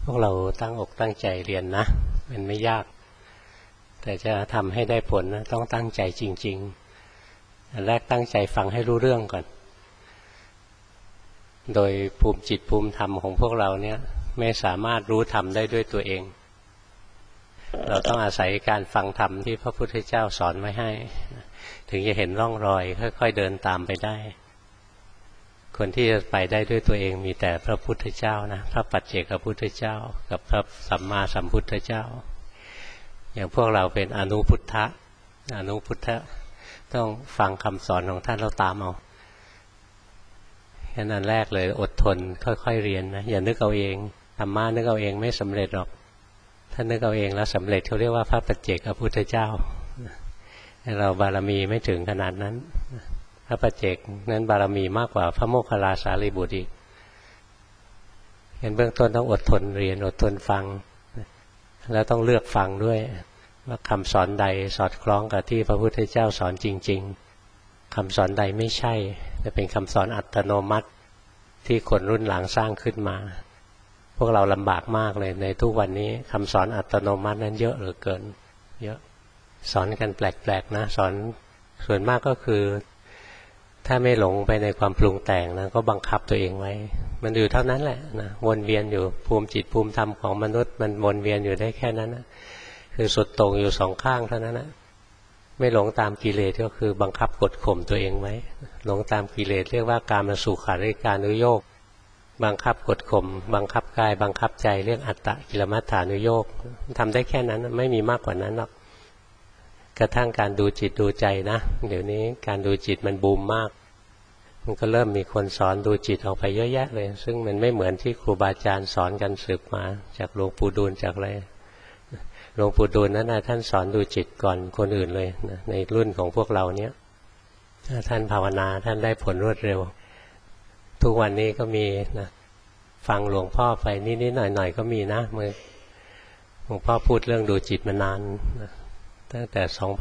พวกเราตั้งอกตั้งใจเรียนนะมันไม่ยากแต่จะทำให้ได้ผลนะต้องตั้งใจจริงๆอันแรกตั้งใจฟังให้รู้เรื่องก่อนโดยภูมิจิตภูมิธรรมของพวกเราเนี่ยไม่สามารถรู้ธรรมได้ด้วยตัวเองเราต้องอาศัยการฟังธรรมที่พระพุทธเจ้าสอนไว้ให้ถึงจะเห็นร่องรอยค่อยๆเดินตามไปได้คนที่จะไปได้ด้วยตัวเองมีแต่พระพุทธเจ้านะพระปัจเจกพุทธเจ้ากับพระสัมมาสัมพุทธเจ้าอย่างพวกเราเป็นอนุพุทธะต้องฟังคำสอนของท่านเราตามเอาแค่นั้นแรกเลยอดทนค่อยๆเรียนนะอย่านึกเอาเองธรรมะนึกเอาเองไม่สำเร็จหรอกถ้านึกเอาเองแล้วสำเร็จเขาเรียกว่าพระปัจเจกพุทธเจ้าเราบารมีไม่ถึงขนาดนั้นพระปัจเจกนั้นบารมีมากกว่าพระโมคคัลลาสารีบุตรอีกเห็นเบื้องต้นต้องอดทนเรียนอดทนฟังแล้วต้องเลือกฟังด้วยว่าคำสอนใดสอดคล้องกับที่พระพุทธเจ้าสอนจริงๆคำสอนใดไม่ใช่จะเป็นคำสอนอัตโนมัติที่คนรุ่นหลังสร้างขึ้นมาพวกเราลำบากมากเลยในทุกวันนี้คำสอนอัตโนมัตินั้นเยอะเหลือเกินเยอะสอนกันแปลกๆนะสอนส่วนมากก็คือถ้าไม่หลงไปในความปรุงแต่งนะก็บังคับตัวเองไว้มันอยู่เท่านั้นแหละนะวนเวียนอยู่ภูมิจิตภูมิธรรมของมนุษย์มันวนเวียนอยู่ได้แค่นั้นนะคือสุดโต่งอยู่สองข้างเท่านั้นนะไม่หลงตามกิเลสก็คือบังคับกดข่มตัวเองไว้หลงตามกิเลสเรียกว่ากามสุขาริการนุโยคบังคับกดข่มบังคับกายบังคับใจเรียกอัตตกิลมัฏฐานุโยคทำได้แค่นั้นไม่มีมากกว่านั้นหรอกกระทั่งการดูจิตดูใจนะเดี๋ยวนี้การดูจิตมันบูมมากมันก็เริ่มมีคนสอนดูจิตออกไปเยอะแยะเลยซึ่งมันไม่เหมือนที่ครูบาอาจารย์สอนกันสืบมาจากหลวงปู่ดูลจากอะไรหลวงปู่ดูลนั้นท่านสอนดูจิตก่อนคนอื่นเลยนะในรุ่นของพวกเราเนี้ยท่านภาวนาท่านได้ผลรวดเร็วทุกวันนี้ก็มีนะฟังหลวงพ่อไปนิดๆหน่อยๆก็มีนะเมื่อหลวงพ่อพูดเรื่องดูจิตมานานนะตั้งแต่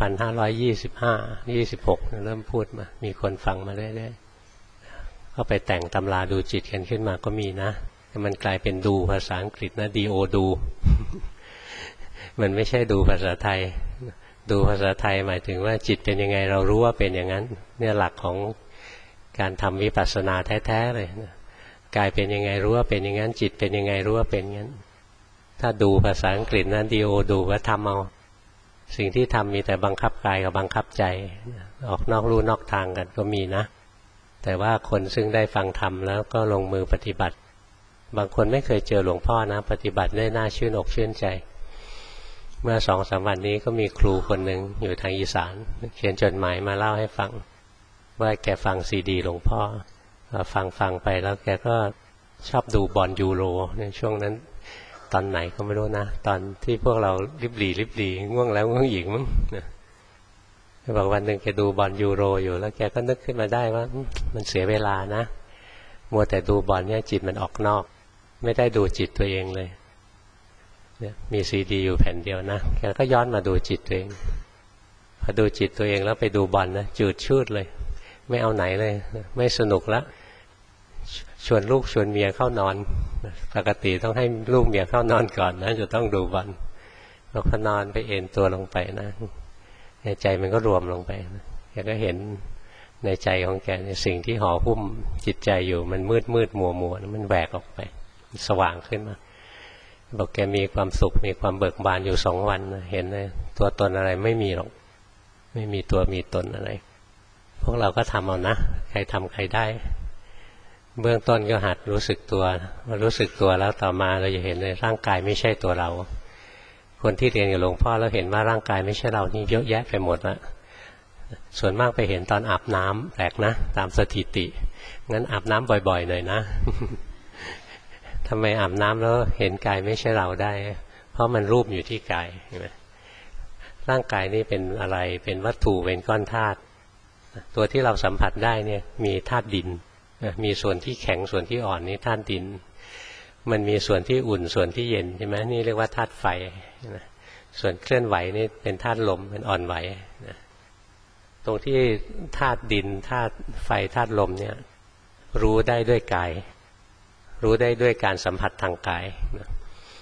2526เริ่มพูดมามีคนฟังมาเรื่อยๆก็ไปแต่งตำราดูจิตกันขึ้นมาก็มีนะแต่มันกลายเป็นดูภาษาอังกฤษนะ do ดูมันไม่ใช่ดูภาษาไทยดูภาษาไทยหมายถึงว่าจิตเป็นยังไงเรารู้ว่าเป็นอย่างนั้นเนี่ยหลักของการทำวิปัสสนาแท้ๆเลยนะกายเป็นยังไงรู้ว่าเป็นอย่างนั้นจิตเป็นยังไงรู้ว่าเป็นอย่างนั้นถ้าดูภาษาอังกฤษนะ do ดูว่าทำเอาสิ่งที่ทำมีแต่บังคับกายกับบังคับใจออกนอกลู่นอกทางกันก็มีนะแต่ว่าคนซึ่งได้ฟังธรรมแล้วก็ลงมือปฏิบัติบางคนไม่เคยเจอหลวงพ่อนะปฏิบัติได้น่าชื่นอกชื่นใจเมื่อ2-3 วันนี้ก็มีครูคนหนึ่งอยู่ทางอีสานเขียนจดหมายมาเล่าให้ฟังว่าแกฟังซีดีหลวงพ่อฟังไปแล้วแกก็ชอบดูบอลยูโรในช่วงนั้นตอนไหนก็ไม่รู้นะตอนที่พวกเราริบหรี่ง่วงแล้วง่วงอีกมั้งบอกวันหนึ่งแกดูบอลยูโรอยู่แล้วแกก็นึกขึ้นมาได้ว่ามันเสียเวลานะมัวแต่ดูบอลเนี่ยจิตมันออกนอกไม่ได้ดูจิตตัวเองเลยเนี่ยมีซีดีอยู่แผ่นเดียวนะแกก็ย้อนมาดูจิตตัวเองพอดูจิตตัวเองแล้วไปดูบอลนะจืดชืดเลยไม่เอาไหนเลยไม่สนุกแล้วชวนลูกชวนเมียเข้านอนปกติต้องให้ลูกเมียเข้านอนก่อนนะจะต้องดูบอลพอเขานอนไปเอนตัวลงไปนะในใจมันก็รวมลงไปนะแกก็เห็นในใจของแกในสิ่งที่ห่อหุ้มจิตใจอยู่มันมืดมัวมันแหวกออกไปสว่างขึ้นมาบอกแกมีความสุขมีความเบิกบานอยู่2 วันนะเห็นเลยตัวตนอะไรไม่มีหรอกไม่มีตัวมีตนอะไรพวกเราก็ทำเอานะใครทำใครได้เบื้องต้นก็หัดรู้สึกตัวรู้สึกตัวแล้วต่อมาเราจะเห็นเลยร่างกายไม่ใช่ตัวเราคนที่เรียนกับหลวงพ่อแล้วเห็นว่าร่างกายไม่ใช่เรานี่เยอะแยะไปหมดละส่วนมากไปเห็นตอนอาบน้ำแปลกนะตามสถิติงั้นอาบน้ำบ่อยๆหน่อยนะทำไมอาบน้ำแล้วเห็นกายไม่ใช่เราได้เพราะมันรูปอยู่ที่กายเห็นไหมร่างกายนี่เป็นอะไรเป็นวัตถุเป็นก้อนธาตุตัวที่เราสัมผัสได้เนี่ยมีธาตุดินมีส่วนที่แข็งส่วนที่อ่อนนี่ธาตุดินมันมีส่วนที่อุ่นส่วนที่เย็นใช่ไหมนี่เรียกว่าธาตุไฟส่วนเคลื่อนไหวนี่เป็นธาตุลมเป็นอ่อนไหวตรงที่ธาตุดินธาตุไฟธาตุลมเนี่ยรู้ได้ด้วยกายรู้ได้ด้วยการสัมผัสทางกาย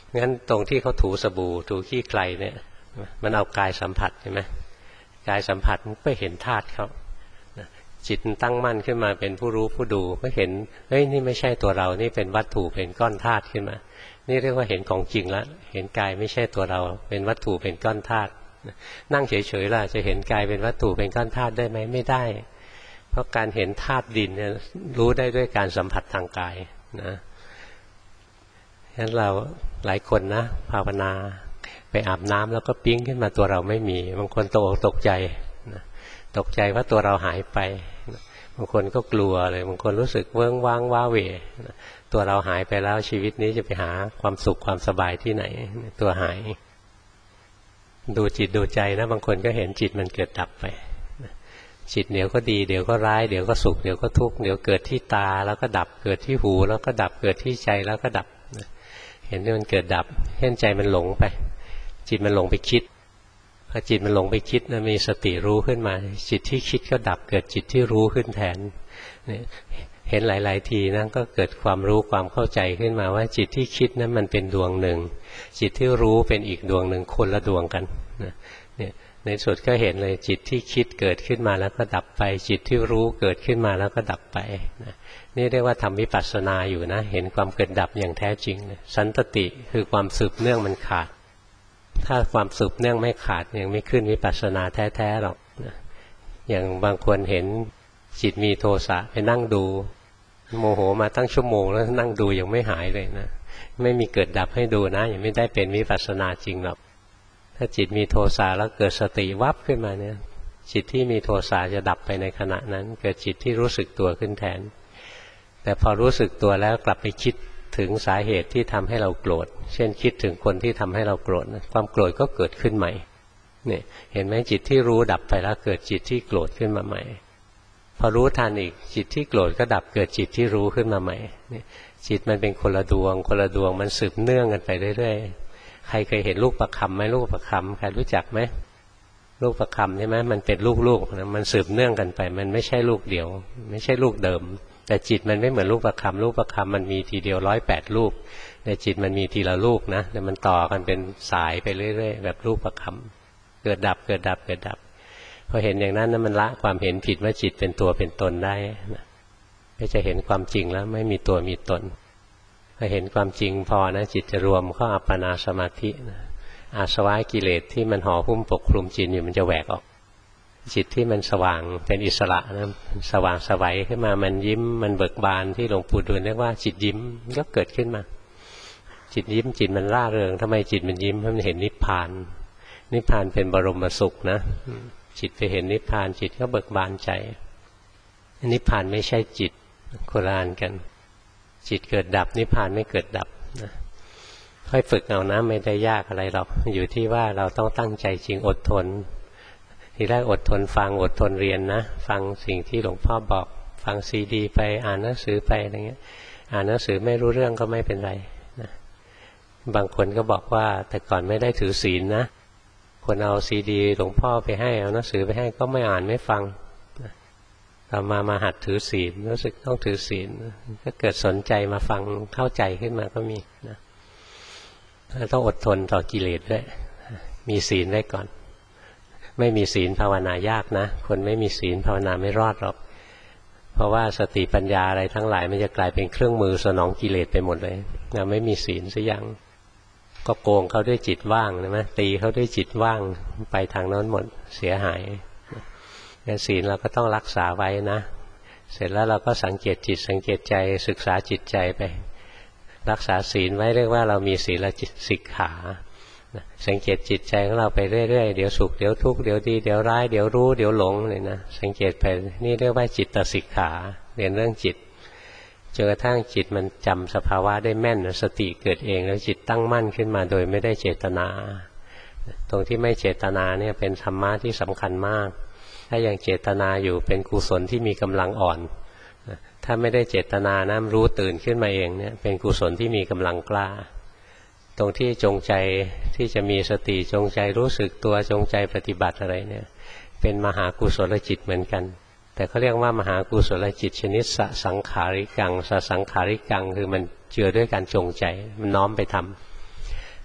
งั้นตรงที่เขาถูสบู่ถูขี้ใครเนี่ยมันเอากายสัมผัสเห็นไหมกายสัมผัสมันก็เห็นธาตุเขาจิตตั้งมั่นขึ้นมาเป็นผู้รู้ผู้ดูก็เห็นเฮ้ยนี่ไม่ใช่ตัวเรานี่เป็นวัตถุเป็นก้อนธาตุขึ้นมานี่เรียกว่าเห็นของจริงแล้วเห็นกายไม่ใช่ตัวเราเป็นวัตถุเป็นก้อนธาตุนั่งเฉยๆล่ะจะเห็นกายเป็นวัตถุเป็นก้อนธาตุได้ไหมไม่ได้เพราะการเห็นธาตุดินเนี่ยรู้ได้ด้วยการสัมผัสทางกายนะงั้นเราหลายคนนะภาวนาไปอาบน้ำแล้วก็ปิ๊งขึ้นมาตัวเราไม่มีบางคนตกใจนะตกใจว่าตัวเราหายไปบางคนก็กลัวเลยบางคนรู้สึกเวิ้งว้างว้าเหวตัวเราหายไปแล้วชีวิตนี้จะไปหาความสุขความสบายที่ไหนตัวหายดูจิตดูใจนะบางคนก็เห็นจิตมันเกิดดับไปจิตเดี๋ยวก็ดีเดี๋ยวก็ร้ายเดี๋ยวก็สุขเดี๋ยวก็ทุกข์เดี๋ยวเกิดที่ตาแล้วก็ดับเกิดที่หูแล้วก็ดับเกิดที่ใจแล้วก็ดับเห็นที่มันเกิดดับเห็นใจมันหลงไปจิตมันหลงไปคิดพอจิตมันหลงไปคิดนะมีสติรู้ขึ้นมาจิตที่คิดก็ดับเกิดจิตที่รู้ขึ้นแทนเห็นหลายๆทีนะก็เกิดความรู้ความเข้าใจขึ้นมาว่าจิตที่คิดนั้นมันเป็นดวงหนึ่งจิตที่รู้เป็นอีกดวงหนึ่งคนละดวงกันเนี่ยในสุดก็เห็นเลยจิตที่คิดเกิดขึ้นมาแล้วก็ดับไปจิตที่รู้เกิดขึ้นมาแล้วก็ดับไปนี่เรียกว่าทำวิปัสสนาอยู่นะเห็นความเกิดดับอย่างแท้จริงสันตติคือความสืบเนื่องมันขาดถ้าความสืบเนื่องไม่ขาดยังไม่ขึ้นวิปัสสนาแท้ๆหรอกอย่างบางคนเห็นจิตมีโทสะไปนั่งดูโมโหมาตั้งชั่วโมงแล้วนั่งดูยังไม่หายเลยนะไม่มีเกิดดับให้ดูนะยังไม่ได้เป็นวิปัสสนาจริงหรอกถ้าจิตมีโทสะแล้วเกิดสติวับขึ้นมาเนี่ยจิตที่มีโทสะจะดับไปในขณะนั้นเกิดจิตที่รู้สึกตัวขึ้นแทนแต่พอรู้สึกตัวแล้วกลับไปคิดถึงสาเหตุที่ทำให้เราโกรธเช่นคิดถึงคนที่ทำให้เราโกรธความโกรธก็เกิดขึ้นใหม่เนี่ยเห็นไหมจิตที่รู้ดับไปแล้วเกิดจิตที่โกรธขึ้นมาใหม่พอรู้ทันอีกจิตที่โกรธก็ดับเกิดจิตที่รู้ขึ้นมาใหม่เนี่ยจิตมันเป็นคนละดวงคนละดวงมันสืบเนื่องกันไปเรื่อยๆใครเคยเห็นลูกประคำไหมลูกประคำใครรู้จักไหมลูกประคำใช่ไหมมันเป็นลูกๆนะมันสืบเนื่องกันไปมันไม่ใช่ลูกเดียวไม่ใช่ลูกเดิมแต่จิตมันไม่เหมือนลูกประคำลูกประคำมันมีทีเดียว108ลูกแต่จิตมันมีทีละลูกนะแต่มันต่อกันเป็นสายไปเรื่อยๆแบบลูกประคำเกิดดับเกิดดับเกิดดับพอเห็นอย่างนั้นมันละความเห็นผิดว่าจิตเป็นตัวเป็นตนได้นะก็จะเห็นความจริงแล้วไม่มีตัวมีตนพอเห็นความจริงพอนะจิตจะรวมเข้าอัปปนาสมาธินะอาสวะกิเลสที่มันห่อหุ้มปกคลุมจิตอยู่มันจะแหวกออกจิตที่มันสว่างเป็นอิสระนะสว่างสวัยขึ้นมามันยิ้มมันเบิกบานที่หลวงปู่ดูลเรียกว่าจิตยิ้มก็เกิดขึ้นมาจิตยิ้มจิตมันร่าเริงทำไมจิตมันยิ้มเพราะมันเห็นนิพพานนิพพานเป็นบรมสุขนะจิตไปเห็นนิพพานจิตก็เบิกบานใจนิพพานไม่ใช่จิตโคราณกันจิตเกิดดับนิพพานไม่เกิดดับนะค่อยฝึกเอานะไม่ได้ยากอะไรหรอกอยู่ที่ว่าเราต้องตั้งใจจริงอดทนทีแรกอดทนฟังอดทนเรียนนะฟังสิ่งที่หลวงพ่อบอกฟังซีดีไปอ่านหนังสือไปอะไรเงี้ยอ่านหนังสือไม่รู้เรื่องก็ไม่เป็นไรนะบางคนก็บอกว่าแต่ก่อนไม่ได้ถือศีลนะคนเอาซีดีหลวงพ่อไปให้เอาหนังสือไปให้ก็ไม่อ่านไม่ฟังต่อมาหัดถือศีลรู้สึกต้องถือศีลก็เกิดสนใจมาฟังเข้าใจขึ้นมาก็มีนะต้องอดทนต่อกิเลสด้วยมีศีลไว้ก่อนไม่มีศีลภาวนายากนะคนไม่มีศีลภาวนาไม่รอดหรอกเพราะว่าสติปัญญาอะไรทั้งหลายมันจะกลายเป็นเครื่องมือสนองกิเลสไปหมดเลยเราไม่มีศีลสักอย่างก็โกงเขาด้วยจิตว่างนะตีเขาด้วยจิตว่างไปทางโน้นหมดเสียหายงั้นศีลเราก็ต้องรักษาไว้นะเสร็จแล้วเราก็สังเกตจิตสังเกตใจศึกษาจิตใจไปรักษาศีลไว้เรียกว่าเรามีศีลสิกขาสังเกตจิตใจของเราไปเรื่อยๆเดี๋ยวสุขเดี๋ยวทุกข์เดี๋ยวดีเดี๋ยวร้ายเดี๋ยวรู้เดี๋ยวหลงเลยนะสังเกตไปนี่เรียกว่าจิตสิกขาเรียนเรื่องจิตจนกระทั่งจิตมันจำสภาวะได้แม่นสติเกิดเองแล้วจิตตั้งมั่นขึ้นมาโดยไม่ได้เจตนาตรงที่ไม่เจตนาเนี่ยเป็นธรรมะที่สำคัญมากถ้ายังเจตนาอยู่เป็นกุศลที่มีกำลังอ่อนถ้าไม่ได้เจตนานะรู้ตื่นขึ้นมาเองเนี่ยเป็นกุศลที่มีกำลังกล้าตรงที่จงใจที่จะมีสติจงใจรู้สึกตัวจงใจปฏิบัติอะไรเนี่ยเป็นมหากุศลจิตเหมือนกันแต่เขาเรียกว่ามหากุศลจิตชนิดสสังขาริกังสสังขาริกังคือมันเจือด้วยการจงใจมันน้อมไปท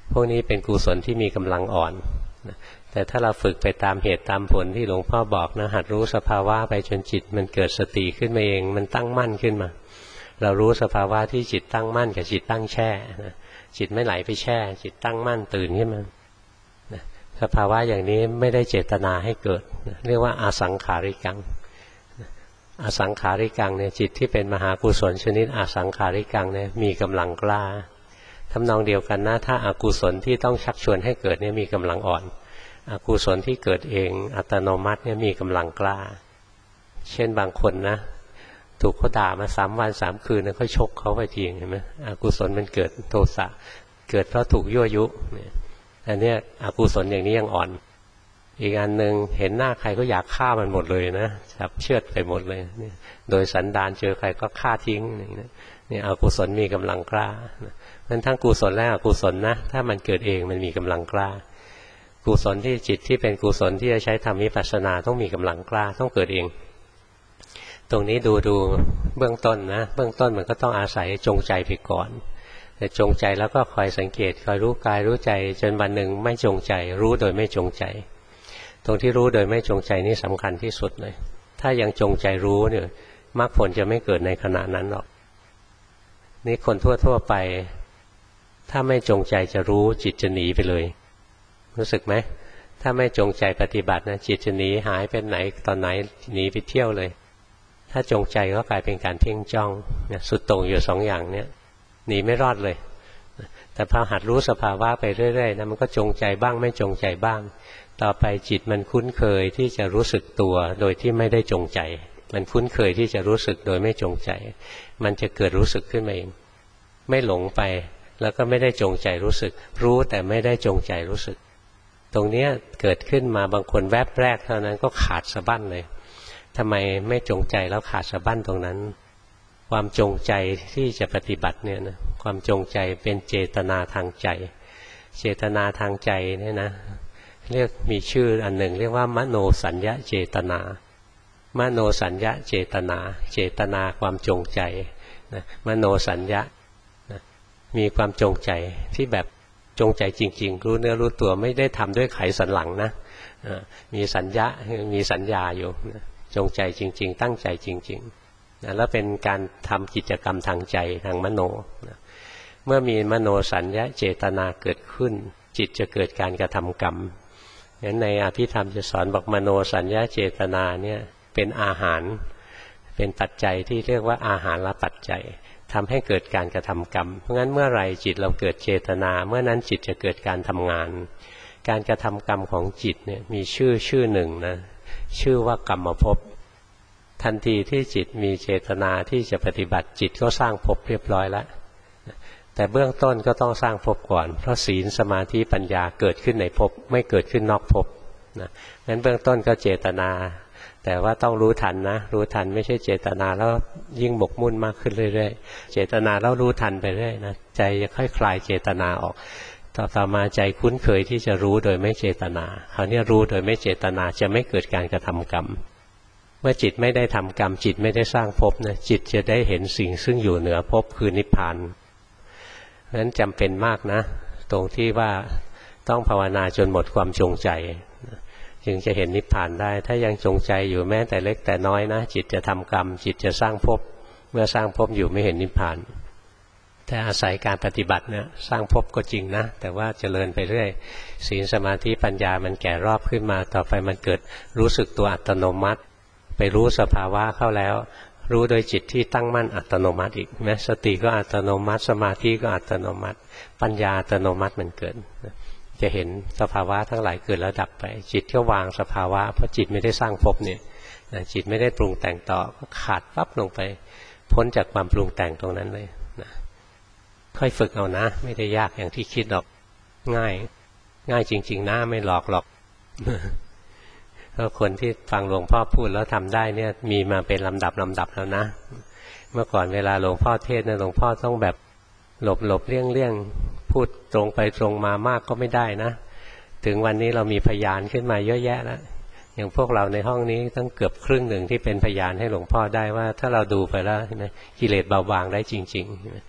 พวกนี้เป็นกุศลที่มีกำลังอ่อนแต่ถ้าเราฝึกไปตามเหตุตามผลที่หลวงพ่อบอกนะหัดรู้สภาวะไปจนจิตมันเกิดสติขึ้นมาเองมันตั้งมั่นขึ้นมาเรารู้สภาวะที่จิตตั้งมั่นกับจิตตั้งแช่นะจิตไม่ไหลไปแช่จิตตั้งมั่นตื่นขึ้นมาสภาวะอย่างนี้ไม่ได้เจตนาให้เกิดเรียกว่าอสังขาริกังอสังขาริกังเนี่ยจิตที่เป็นมหากุศลชนิดอสังขาริกังเนี่ยมีกำลังกล้าทำนองเดียวกันนะถ้าอกุศลที่ต้องชักชวนให้เกิดเนี่ยมีกำลังอ่อนอกุศลที่เกิดเองอัตโนมัติเนี่ยมีกำลังกล้าเช่นบางคนนะถูกเขาด่ามา3 วัน 3 คืนแล้วค่อยชกเขาไปทีเห็นไหมอกุศลมันเกิดโทสะเกิดเพราะถูกยั่วยุอันนี้อกุศลอย่างนี้ยังอ่อนอีกอันหนึ่งเห็นหน้าใครก็อยากฆ่ามันหมดเลยนะจับเชือดไปหมดเลยโดยสันดานเจอใครก็ฆ่าทิ้งนี่อกุศลมีกำลังกล้ามันทั้งกุศลและอกุศลนะถ้ามันเกิดเองมันมีกำลังกล้ากุศลที่จิตที่เป็นกุศลที่จะใช้ทำวิปัสสนาต้องมีกำลังกล้าต้องเกิดเองตรงนี้ดูเบื้องต้นนะเบื้องต้นมันก็ต้องอาศัยจงใจไปก่อนแต่จงใจแล้วก็คอยสังเกตคอยรู้กายรู้ใจจนวันหนึ่งไม่จงใจรู้โดยไม่จงใจตรงที่รู้โดยไม่จงใจนี่สำคัญที่สุดเลยถ้ายังจงใจรู้เนี่ยมรรคผลจะไม่เกิดในขณะนั้นหรอกนี่คนทั่วไปถ้าไม่จงใจจะรู้จิตจะหนีไปเลยรู้สึกไหมถ้าไม่จงใจปฏิบัตินะจิตจะหนีหายไปไหนตอนไหนหนีไปเที่ยวเลยถ้าจงใจก็กลายเป็นการเพ่งจ้องสุดโต่งอยู่2 อย่างเนี่ยหนีไม่รอดเลยแต่พอหัดรู้สภาวะไปเรื่อยๆนะมันก็จงใจบ้างไม่จงใจบ้างต่อไปจิตมันคุ้นเคยที่จะรู้สึกตัวโดยที่ไม่ได้จงใจมันคุ้นเคยที่จะรู้สึกโดยไม่จงใจมันจะเกิดรู้สึกขึ้นมาเองไม่หลงไปแล้วก็ไม่ได้จงใจรู้สึกรู้แต่ไม่ได้จงใจรู้สึกตรงนี้เกิดขึ้นมาบางคนแวบแรกเท่านั้นก็ขาดสะบั้นเลยทำไมไม่จงใจแล้วขาดสะบั้นตรงนั้นความจงใจที่จะปฏิบัติเนี่ยนะความจงใจเป็นเจตนาทางใจเจตนาทางใจเนี่ยนะเรียกมีชื่ออันหนึ่งเรียกว่ามโนสัญญาเจตนามโนสัญญาเจตนาเจตนาความจงใจนะมโนสัญญานะมีความจงใจที่แบบจงใจจริงๆรู้เนื้อรู้ตัวไม่ได้ทำด้วยไขสันหลังนะมีสัญญามีสัญญาอยู่นะจงใจจริงๆตั้งใจจริงๆนะแล้วเป็นการทำกิจกรรมทางใจทางมโนนะเมื่อมีมโนสัญญาเจตนาเกิดขึ้นจิตจะเกิดการกระทำกรรมงั้นในอภิธรรมจะสอนบอกมโนสัญญาเจตนาเนี่ยเป็นอาหารเป็นปัจจัยที่เรียกว่าอาหารละปัจจัยทำให้เกิดการกระทำกรรมเพราะงั้นเมื่อไรจิตเราเกิดเจตนาเมื่อนั้นจิตจะเกิดการทำงานการกระทำกรรมของจิตเนี่ยมีชื่อหนึ่งนะชื่อว่ากรรมภพทันทีที่จิตมีเจตนาที่จะปฏิบัติจิตก็สร้างภพเรียบร้อยแล้วแต่เบื้องต้นก็ต้องสร้างภพก่อนเพราะศีลสมาธิปัญญาเกิดขึ้นในภพไม่เกิดขึ้นนอกภพนะงั้นเบื้องต้นก็เจตนาแต่ว่าต้องรู้ทันนะรู้ทันไม่ใช่เจตนาแล้วยิ่งหมกมุ่นมากขึ้นเรื่อยๆเจตนาแล้วรู้ทันไปเรื่อยนะใจจะค่อยคลายเจตนาออกต่อมาใจคุ้นเคยที่จะรู้โดยไม่เจตนาคราวนี้รู้โดยไม่เจตนาจะไม่เกิดการกระทำกรรมเมื่อจิตไม่ได้ทำกรรมจิตไม่ได้สร้างภพนะจิตจะได้เห็นสิ่งซึ่งอยู่เหนือภพคือนิพพานเพราะฉะนั้นจำเป็นมากนะตรงที่ว่าต้องภาวนาจนหมดความจงใจจึงจะเห็นนิพพานได้ถ้ายังจงใจอยู่แม้แต่เล็กแต่น้อยนะจิตจะทำกรรมจิตจะสร้างภพเมื่อสร้างภพอยู่ไม่เห็นนิพพานแต่อาศัยการปฏิบัติเนี่ยสร้างภพก็จริงนะแต่ว่าเจริญไปเรื่อยศีลสมาธิปัญญามันแก่รอบขึ้นมาต่อไปมันเกิดรู้สึกตัวอัตโนมัติไปรู้สภาวะเข้าแล้วรู้โดยจิตที่ตั้งมั่นอัตโนมัติอีกแม้สติก็อัตโนมัติสมาธิก็อัตโนมัติปัญญาอัตโนมัติมันเกิดจะเห็นสภาวะทั้งหลายเกิดแล้วดับไปจิตก็วางสภาวะเพราะจิตไม่ได้สร้างภพเนี่ยจิตไม่ได้ปรุงแต่งต่อก็ขาดปั๊บลงไปพ้นจากความปรุงแต่งตรงนั้นเลยนะค่อยฝึกเอานะไม่ได้ยากอย่างที่คิดหรอกง่ายจริงๆนะไม่หลอกหรอกเพราะคนที่ฟังหลวงพ่อพูดแล้วทำได้เนี่ยมีมาเป็นลำดับแล้วนะเมื่อก่อนเวลาหลวงพ่อเทศน์เนี่ยหลวงพ่อต้องแบบหลบเลี่ยงพูดตรงไปตรงมามากก็ไม่ได้นะถึงวันนี้เรามีพยานขึ้นมาเยอะแยะแล้วอย่างพวกเราในห้องนี้ตั้งเกือบครึ่งหนึ่งที่เป็นพยานให้หลวงพ่อได้ว่าถ้าเราดูไปแล้วกิเลสเบาบางได้จริงๆ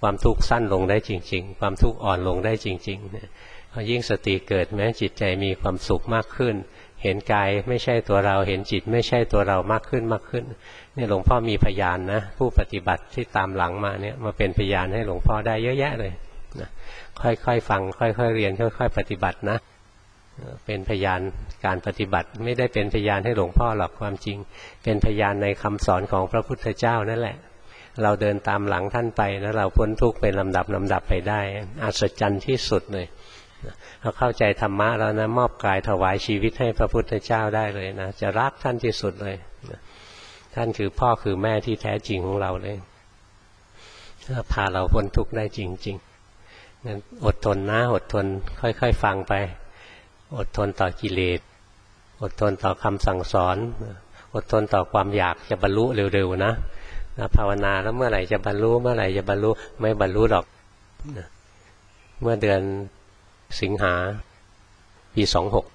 ความทุกข์สั้นลงได้จริงๆความทุกข์อ่อนลงได้จริงๆเนี่ยพอยิ่งสติเกิดแม้จิตใจมีความสุขมากขึ้นเห็นกายไม่ใช่ตัวเราเห็นจิตไม่ใช่ตัวเรามากขึ้นมากขึ้นเนี่ยหลวงพ่อมีพยานนะผู้ปฏิบัติที่ตามหลังมาเนี่ยมาเป็นพยานให้หลวงพ่อได้เยอะแยะเลยนะค่อยๆฟังค่อยๆเรียนค่อยๆปฏิบัตินะเป็นพยานการปฏิบัติไม่ได้เป็นพยานให้หลวงพ่อหรอกความจริงเป็นพยานในคำสอนของพระพุทธเจ้านั่นแหละเราเดินตามหลังท่านไปแล้วเราพ้นทุกข์เป็นลำดับไปได้อัศจรรย์ที่สุดเลยเราเข้าใจธรรมะแล้วนะมอบกายถวายชีวิตให้พระพุทธเจ้าได้เลยนะจะรักท่านที่สุดเลยท่านคือพ่อคือแม่ที่แท้จริงของเราเลยพาเราพ้นทุกข์ได้จริงๆงั้นอดทนนะอดทนค่อยๆฟังไปอดทนต่อกิเลสอดทนต่อคำสั่งสอนอดทนต่อความอยากจะบรรลุเร็วๆนะภาวนาแล้วเมื่อไหร่จะบรรลุเมื่อไหร่จะบรรลุไม่บรรลุหรอกเมื่อเดือนสิงหาปี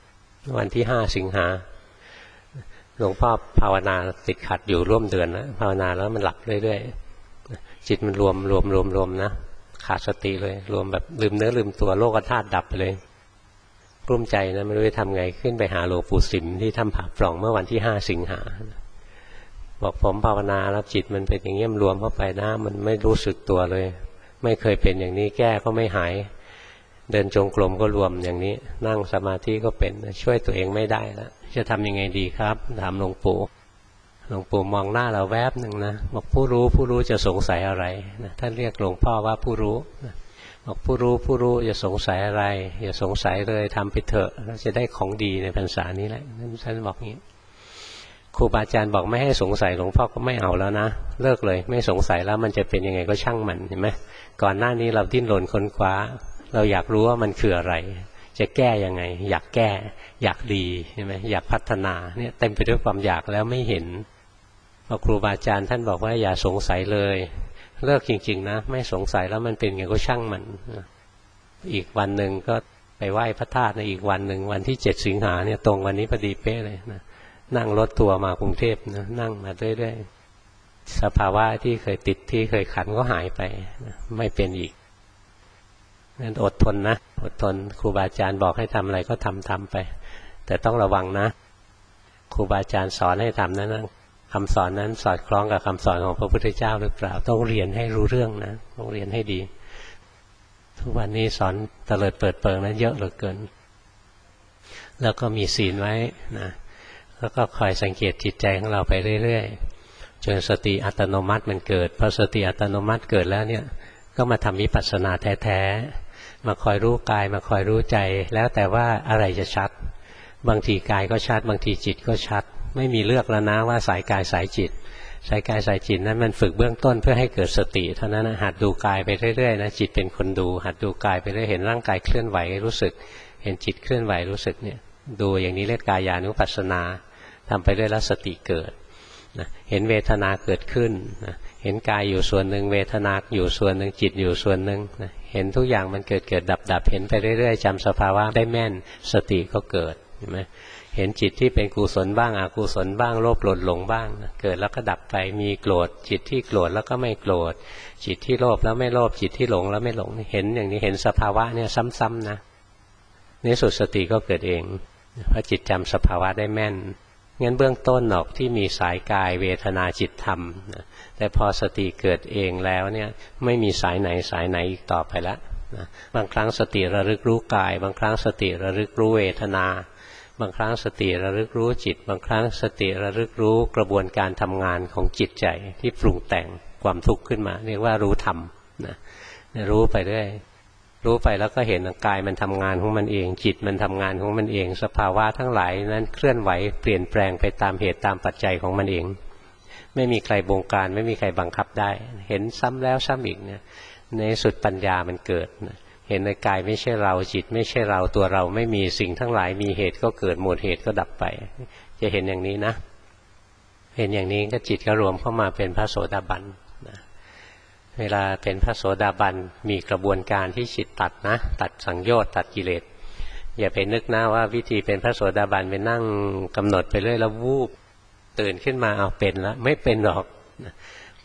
26วันที่5สิงหาหลวงพ่อภาวนาติดขัดอยู่ร่วมเดือนแล้วภาวนาแล้วมันหลับเรื่อยๆจิตมันรวมนะขาดสติเลยรวมแบบลืมเนื้อลืมตัวโลกธาตุดับไปเลยกลุ้มใจนะไม่รู้จะทำไงขึ้นไปหาหลวงปู่สิมที่ถ้ำผาปล่องเมื่อวันที่5สิงหาบอกผมภาวนาแล้วจิตมันเป็นอย่างเงี้ยมันรวมเข้าไปนะมันไม่รู้สึกตัวเลยไม่เคยเป็นอย่างนี้แก้ก็ไม่หายเดินจงกรมก็รวมอย่างนี้นั่งสมาธิก็เป็นช่วยตัวเองไม่ได้แล้วจะทำยังไงดีครับถามหลวงปู่มองหน้าเราแวบหนึ่งนะบอกผู้รู้จะสงสัยอะไรนะท่านเรียกหลวงพ่อว่าผู้รู้บอกผู้รู้อย่าสงสัยอะไรอย่าสงสัยเลยทำไปเถอะเราจะได้ของดีในพรรษานี้แหละท่านบอกงี้ครูบาอาจารย์บอกไม่ให้สงสัยหลวงพ่อก็ไม่เอาแล้วนะเลิกเลยไม่สงสัยแล้วมันจะเป็นยังไงก็ช่างมันเห็นไหมก่อนหน้านี้เราดิ้นรนค้นคว้าเราอยากรู้ว่ามันคืออะไรจะแก้ยังไงอยากแก้อยากดีใช่ไหมอยากพัฒนาเนี่ยเต็มไปด้วยความอยากแล้วไม่เห็นพอครูบาอาจารย์ท่านบอกว่าอย่าสงสัยเลยเลิกจริงๆนะไม่สงสัยแล้วมันเป็นไงก็ช่างมันอีกวันหนึ่งก็ไปไหว้พระธาตุในอีกวันหนึ่งวันที่7สิงหาเนี่ยตรงวันนี้พอดีเป๊ะเลยนะนั่งรถทัวร์มากรุงเทพนะนั่งมาเรื่อยๆสภาวะที่เคยติดที่เคยขันก็หายไปนะไม่เป็นอีกงั้นอดทนนะอดทนครูบาอาจารย์บอกให้ทำอะไรก็ทำไปแต่ต้องระวังนะครูบาอาจารย์สอนให้ทำนั้นคำสอนนั้นสอดคล้องกับคำสอนของพระพุทธเจ้าหรือเปล่าต้องเรียนให้รู้เรื่องนะต้องเรียนให้ดีทุกวันนี้สอนเตลิดเปิดเปิงนั้นเยอะเหลือเกินแล้วก็มีศีลไว้นะแล้วก็คอยสังเกตจิตใจของเราไปเรื่อยๆจนสติอัตโนมัติมันเกิดพอสติอัตโนมัติเกิดแล้วเนี่ยก็มาทำวิปัสสนาแท้ๆมาคอยรู้กายมาคอยรู้ใจแล้วแต่ว่าอะไรจะชัดบางทีกายก็ชัดบางทีจิตก็ชัดไม่มีเลือกแล้วนะว่าสายกายสายจิตสายกายสายจิตนั้นมันฝึกเบื้องต้นเพื่อให้เกิดสติเท่านั้นนะหัดดูกายไปเรื่อยๆนะจิตเป็นคนดูหัดดูกายไปเรื่อยเห็นร่างกายเคลื่อนไหวรู้สึกเห็นจิตเคลื่อนไหวรู้สึกเนี่ยดูอย่างนี้เรียกกายานุปัสสนาทำไปเรื่อยแล้วสติเกิดนะเห็นเวทนาเกิดขึ้นนะเห็นกายอยู่ส่วนหนึ่งเวทนาอยู่ส่วนหนึ่งจิตอยู่ส่วนหนึ่งนะเห็นทุกอย่างมันเกิดดับเห็นไปเรื่อยๆจำสภาวะได้แม่นสติก็เกิดเห็นไหมเห็นจิตที่เป็นกุศลบ้างอกุศลบ้างโลภโกรธหลงบ้างนะเกิดแล้วก็ดับไปมีโกรธจิตที่โกรธแล้วก็ไม่โกรธจิตที่โลภแล้วไม่โลภจิตที่หลงแล้วไม่หลงเห็นอย่างนี้เห็นสภาวะเนี่ยซ้ำๆนะในสุดสติก็เกิดเองเพราะจิตจำสภาวะได้แม่นงั้นเบื้องต้นออกที่มีสายกายเวทนาจิตธรรมนะแต่พอสติเกิดเองแล้วเนี่ยไม่มีสายไหนอีกต่อไปแล้วนะบางครั้งสติระลึกรู้กายบางครั้งสติระลึกรู้เวทนาบางครั้งสติระลึกรู้จิตบางครั้งสติระลึกรู้กระบวนการทำงานของจิตใจที่ปรุงแต่งความทุกข์ขึ้นมาเรียกว่ารู้ธรรมนะรู้ไปเรื่อยรู้ไปแล้วก็เห็นกายมันทำงานของมันเองจิตมันทำงานของมันเองสภาวะทั้งหลายนั้นเคลื่อนไหวเปลี่ยนแปลงไปตามเหตุตามปัจจัยของมันเองไม่มีใครบงการไม่มีใครบังคับได้เห็นซ้ำแล้วซ้ำอีกเนี่ยในสุดปัญญามันเกิดเห็นในกายไม่ใช่เราจิตไม่ใช่เราตัวเราไม่มีสิ่งทั้งหลายมีเหตุก็เกิดหมดเหตุก็ดับไปจะเห็นอย่างนี้นะเห็นอย่างนี้ก็จิตก็รวมเข้ามาเป็นพระโสดาบันนะเวลาเป็นพระโสดาบันมีกระบวนการที่จิตตัดนะตัดสังโยชน์ตัดกิเลสอย่าไปนึกนะว่าวิธีเป็นพระโสดาบันไปนั่งกำหนดไปเรื่อยแล้ววูบตื่นขึ้นมาเอาเป็นแล้วไม่เป็นหรอก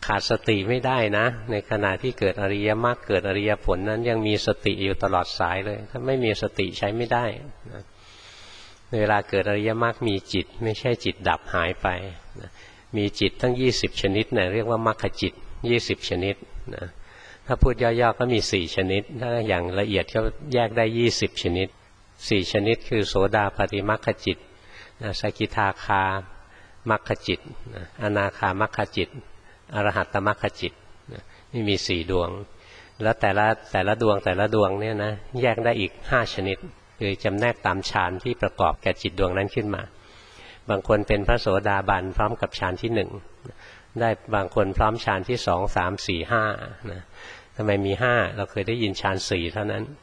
ขาดสติไม่ได้นะในขณะที่เกิดอริยมรรคเกิดอริยผลนั้นยังมีสติอยู่ตลอดสายเลยถ้าไม่มีสติใช้ไม่ได้นะเวลาเกิดอริยมรรคมีจิตไม่ใช่จิตดับหายไปนะมีจิตตั้ง20ชนิดนะเรียกว่ามรรคจิต20ชนิดนะถ้าพูดย่อๆก็มี4ชนิดถ้าอย่างละเอียดก็แยกได้20ชนิด4ชนิดคือโสดาปัตติมรรคจิตสกิทาคามรรคจิตอนาคามรรคจิตอรหัตตมรรคจิตนี่มี4ดวงแล้วแต่ละดวงเนี่ยนะแยกได้อีก5ชนิดคือจำแนกตามฌานที่ประกอบแก่จิตดวงนั้นขึ้นมาบางคนเป็นพระโสดาบันพร้อมกับฌานที่1ได้บางคนพร้อมฌานที่2 3 4 5นะทำไมมี5เราเคยได้ยินฌาน4เท่านั้น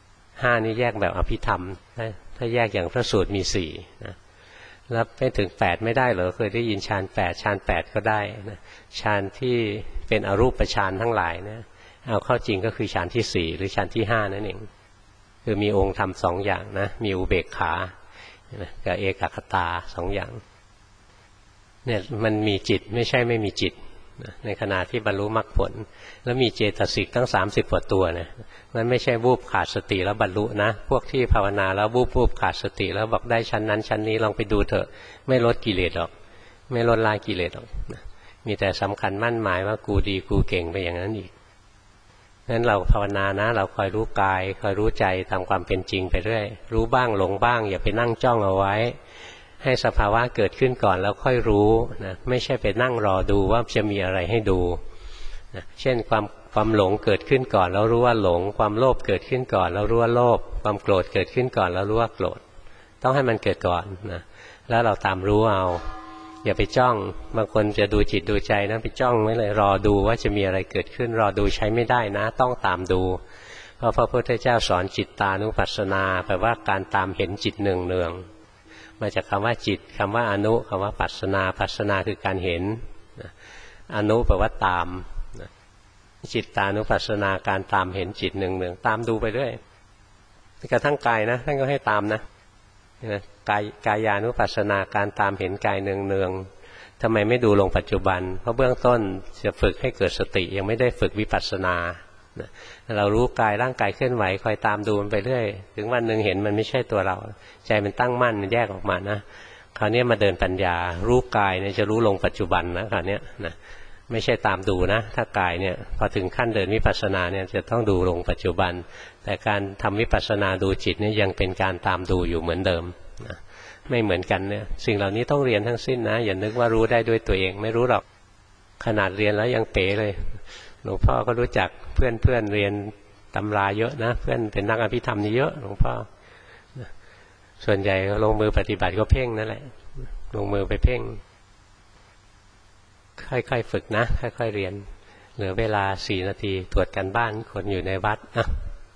5นี่แยกแบบอภิธรรมถ้าแยกอย่างพระสูตรมี4นะแล้วไปถึง8ไม่ได้เหรอเคยได้ยินฌาน8ฌาน8ก็ได้นะฌานที่เป็นอรูปฌานทั้งหลายนะเอาเข้าจริงก็คือฌานที่4หรือฌานที่5นั่นเองคือมีองค์ธรรม2อย่างนะมีอุเบกขากับเอกคตา2อย่างเนี่ยมันมีจิตไม่ใช่ไม่มีจิตในขณะที่บรรลุมรรคผลแล้วมีเจตสิกตั้ง30กว่าตัวนะมันไม่ใช่วูบขาดสติแล้วบรรลุนะพวกที่ภาวนาแล้ววูบขาดสติแล้วบอกได้ชั้นนั้นชั้นนี้ลองไปดูเถอะไม่ลดกิเลสหรอกไม่ลดละกิเลสหรอกมีแต่สำคัญมั่นหมายว่ากูดีกูเก่งไปอย่างนั้นอีกงั้นเราภาวนานะเราคอยรู้กายคอยรู้ใจตามความเป็นจริงไปเรื่อยรู้บ้างหลงบ้างอย่าไปนั่งจ้องเอาไว้ให้สภาวะเกิดขึ้นก่อนแล้วค่อยรู้นะไม่ใช่ไปนั่งรอดูว่าจะมีอะไรให้ดูนะเช่นความหลงเกิดขึ้นก่อนแล้วรู้ว่าหลงความโลภเกิดขึ้นก่อนแล้วรู้ว่าโลภความโกรธเกิดขึ้นก่อนแล้วรู้ว่าโกรธต้องให้มันเกิดก่อนนะแล้วเราตามรู้เอาอย่าไปจ้องบางคนจะดูจิตดูใจนะไปจ้องไว้เลยรอดูว่าจะมีอะไรเกิดขึ้นรอดูใช้ไม่ได้นะต้องตามดูเพราะพระพุทธเจ้าสอนจิตตานุปัสสนาแปลว่าการตามเห็นจิตเนืองๆมาจากคำว่าจิตคำว่าอนุคำว่าปัสสนาปัสสนาคือการเห็นอนุแปลว่าตามจิตตานุปัสสนาการตามเห็นจิตเนืองๆตามดูไปเรื่อยกระทั่งกายนะท่านก็ให้ตามนะกายานุปัสสนาการตามเห็นกายเนืองๆทำไมไม่ดูลงปัจจุบันเพราะเบื้องต้นจะฝึกให้เกิดสติยังไม่ได้ฝึกวิปัสสนาเรารู้กายร่างกายเคลื่อนไหวคอยตามดูมันไปเรื่อยถึงวันหนึ่งเห็นมันไม่ใช่ตัวเราใจมันตั้งมั่นมันแยกออกมานะคราวนี้มาเดินปัญญารู้กายเนี่ยจะรู้ลงปัจจุบันนะคราวนี้นะไม่ใช่ตามดูนะถ้ากายเนี่ยพอถึงขั้นเดินวิปัสสนาเนี่ยจะต้องดูลงปัจจุบันแต่การทำวิปัสสนาดูจิตเนี่ยยังเป็นการตามดูอยู่เหมือนเดิมนะไม่เหมือนกันเนี่ยสิ่งเหล่านี้ต้องเรียนทั้งสิ้นนะอย่านึกว่ารู้ได้ด้วยตัวเองไม่รู้หรอกขนาดเรียนแล้วยังเป๋เลยหลวงพ่อก็รู้จักเพื่อนเรียนตำราเยอะนะเพื่อนเป็นนักอภิธรรมนี่เยอะหลวงพ่อส่วนใหญ่ลงมือปฏิบัติก็เพ่งนั่นแหละลงมือไปเพ่งค่อยๆฝึกนะค่อยๆเรียนเหลือเวลา4 นาทีตรวจกันบ้านคนอยู่ในวัดนะ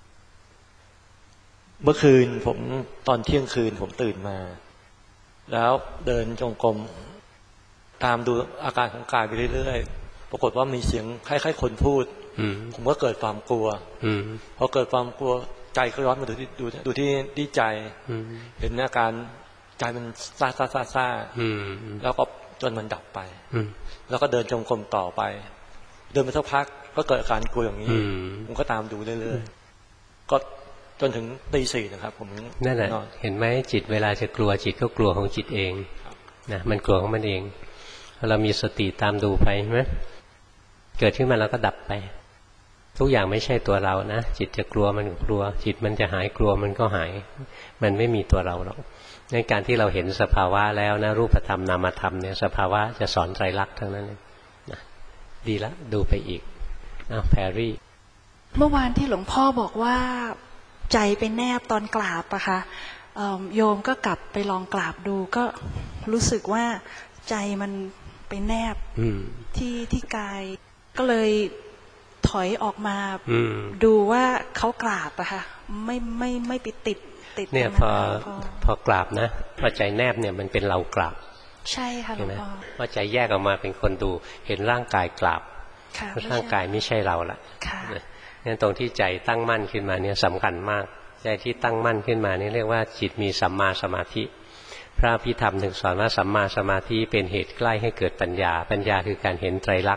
เมื่อคืนผมตอนเที่ยงคืนผมตื่นมาแล้วเดินจงกรมตามดูอาการของกายไปเรื่อยๆปรากฏว่ามีเสียงคล้ายๆคนพูดผมก็เกิดความกลัวพอเกิดความกลัวใจก็ย้อนมาดูที่ใจเห็นอาการใจมันซ่าแล้วก็จนมันดับไปแล้วก็เดินจงกรมต่อไปเดินไปสักพักก็เกิดอาการกลัวอย่างนี้ผมก็ตามดูเรื่อยๆก็จนถึงตี 4นะครับผมนั่นแหละเห็นไหมจิตเวลาจะกลัวจิตก็กลัวของจิตเองนะมันกลัวของมันเองเรามีสติตามดูไปใช่ไหมเกิดขึ้นมาแล้วก็ดับไปทุกอย่างไม่ใช่ตัวเรานะจิตจะกลัวมันก็กลัวจิตมันจะหายกลัวมันก็หายมันไม่มีตัวเราหรอกในการที่เราเห็นสภาวะแล้วนะรูปธรรมนามธรรมเนี่ยสภาวะจะสอนไตรลักษณ์ทั้งนั้นเลยนะดีละดูไปอีกแพรรี่เมื่อวานที่หลวงพ่อบอกว่าใจไปแนบตอนกราบอะค่ะโยมก็กลับไปลองกราบดูก็รู้สึกว่าใจมันไปแนบที่กายก็เลยถอยออกมาดูว่าเขากราบอะค่ะไม่ไปติดเนี่ยพอกราบนะพอใจแนบเนี่ยมันเป็นเรากราบใช่ค่ะหลวงพ่อพอใจแยกออกมาเป็นคนดูเห็นร่างกายกราบร่างกายไม่ใช่เราละงั้นตรงที่ใจตั้งมั่นขึ้นมาเนี่ยสำคัญมากใจที่ตั้งมั่นขึ้นมานี่เรียกว่าจิตมีสัมมาสมาธิพระอภิธรรมถึงสอนว่าสัมมาสมาธิเป็นเหตุใกล้ให้เกิดปัญญาปัญญาคือการเห็นไตรลักษณ์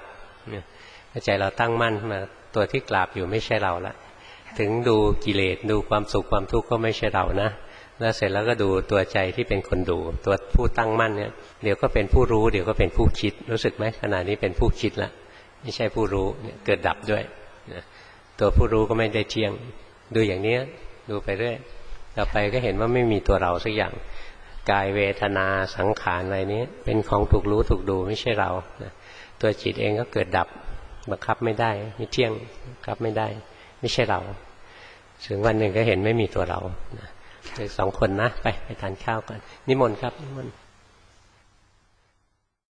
ใจเราตั้งมั่นมาตัวที่กราบอยู่ไม่ใช่เราละถึงดูกิเลสดูความสุขความทุกข์ก็ไม่ใช่เรานะแล้วเสร็จแล้วก็ดูตัวใจที่เป็นคนดูตัวผู้ตั้งมั่นเนี่ยเดี๋ยวก็เป็นผู้รู้เดี๋ยวก็เป็นผู้คิดรู้สึกไหมขณะนี้เป็นผู้คิดละไม่ใช่ผู้รู้เนี่ยเกิดดับด้วยตัวผู้รู้ก็ไม่ได้เที่ยงดูอย่างนี้ดูไปเรื่อยต่อไปก็เห็นว่าไม่มีตัวเราสักอย่างกายเวทนาสังขารอะไรนี้เป็นของถูกรู้ถูกดูไม่ใช่เราตัวจิตเองก็เกิดดับบังคับไม่ได้ไม่เที่ยงบังคับไม่ได้ไม่ใช่เราถึงวันหนึ่งก็เห็นไม่มีตัวเราเด็ก2 คนนะไปทานข้าวกันนิมนต์ครับนิมนต์